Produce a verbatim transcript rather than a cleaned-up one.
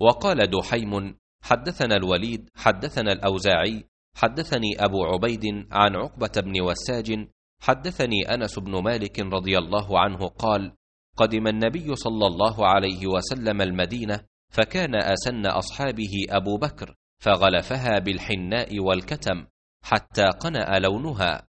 وقال دحيم حدثنا الوليد حدثنا الأوزاعي حدثني أبو عبيد عن عقبة بن وساج حدثني أنس بن مالك رضي الله عنه قال: قدم النبي صلى الله عليه وسلم المدينة، فكان أسن أصحابه أبو بكر، فغلفها بالحناء والكتم حتى قنأ لونها،